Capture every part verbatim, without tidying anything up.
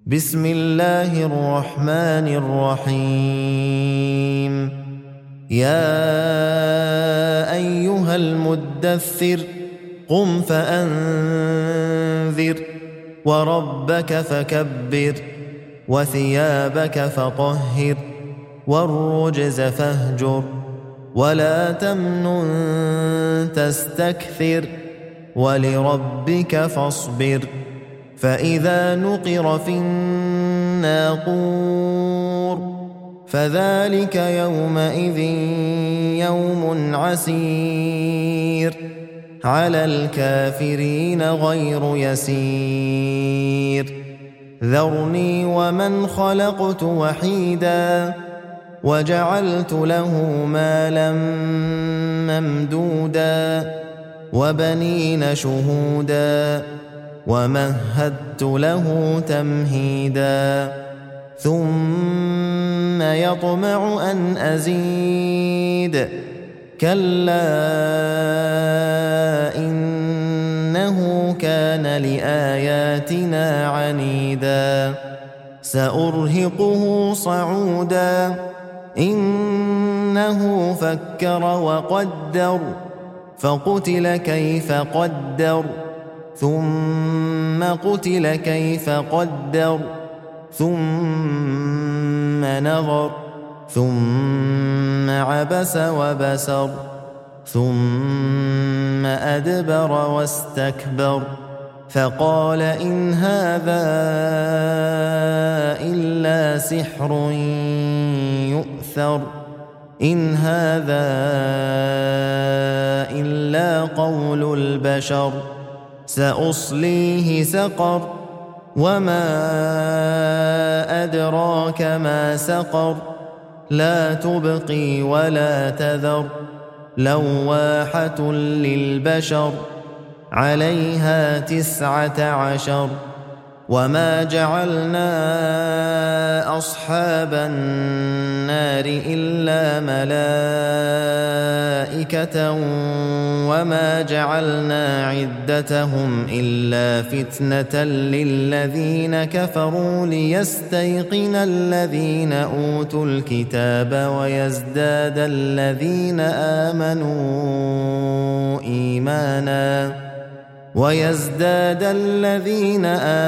بسم الله الرحمن الرحيم يا أيها المدثر قم فأنذر وربك فكبر وثيابك فطهر والرجز فاهجر ولا تمنن تستكثر ولربك فاصبر فإذا نقر في الناقور فذلك يومئذ يوم عسير على الكافرين غير يسير ذرني ومن خلقت وحيدا وجعلت له مالا ممدودا وبنين شهودا ومهدت له تمهيدا ثم يطمع أن أزيد كلا إنه كان لآياتنا عنيدا سأرهقه صعودا إنه فكر وقدر فقتل كيف قدر ثم قتل كيف قدر ثم نظر ثم عبس وبسر ثم أدبر واستكبر فقال إن هذا إلا سحر يؤثر إن هذا إلا قول البشر سأصليه سقر وما أدراك ما سقر لا تبقي ولا تذر لواحة للبشر عليها تسعة عشر وما جعلنا أصحاب النار إلا ملائكة وما جعلنا عدتهم إلا فتنة للذين كفروا ليستيقن الذين أوتوا الكتاب ويزداد الذين آمنوا إيمانا ويزداد الذين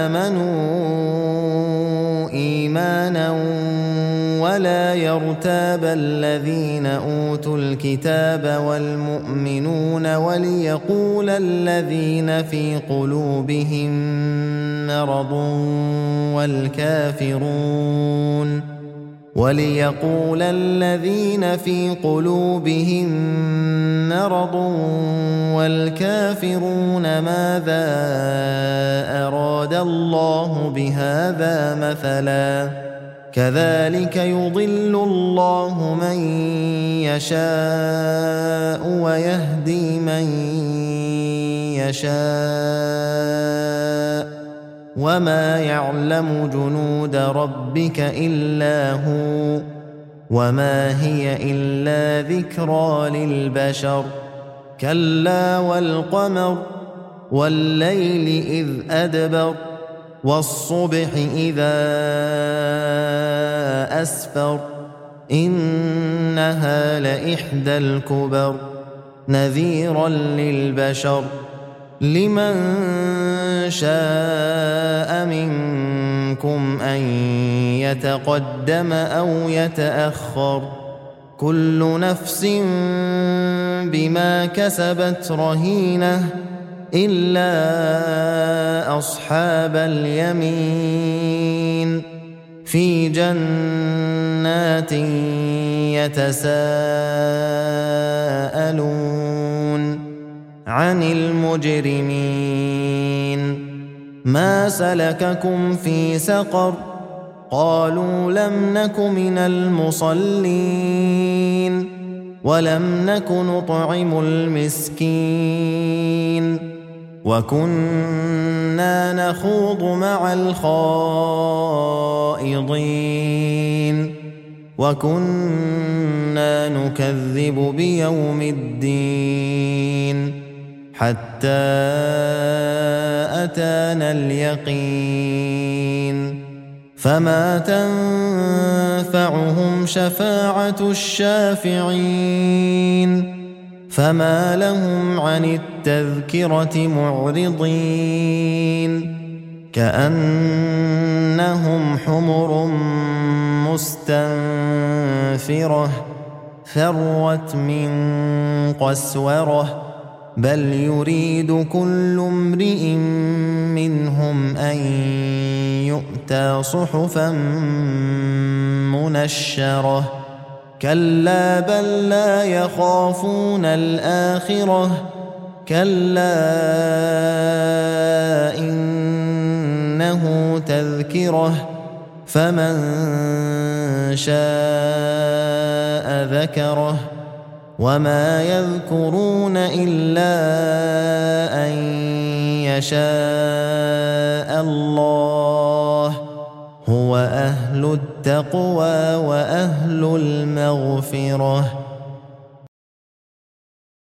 آمنوا إيمانا ولا يرتاب الذين أوتوا الكتاب والمؤمنون وليقول الذين في قلوبهم مرض والكافرون وليقول الذين في قلوبهم مرض والكافرون ماذا أراد الله بهذا مثلا كذلك يضل الله من يشاء ويهدي من يشاء وما يعلم جنود ربك إلا هو وما هي إلا ذكرى للبشر كلا والقمر والليل إذ أدبر والصبح إذا أسفر إنها لإحدى الكبر نذيرا للبشر لمن شاء منكم أن يتقدم أو يتأخر كل نفس بما كسبت رهينة إلا أصحاب اليمين في جنات يتساءلون عن المجرمين ما سلككم في سقر قالوا لم نك من المصلين ولم نك نطعم المسكين وكنا نخوض مع الخائضين وكنا نكذب بيوم الدين حتى أتانا اليقين فما تنفعهم شفاعة الشافعين فما لهم عن التذكرة معرضين كأنهم حمر مستنفرة فرت من قسورة بل يريد كل امرئ منهم أن يؤتى صحفا منشرة كلا بل لا يخافون الآخرة كلا إنه تذكرة فمن شاء ذكره وما يذكرون إلا أن يشاء الله هو أهل التقوى وأهل المغفرة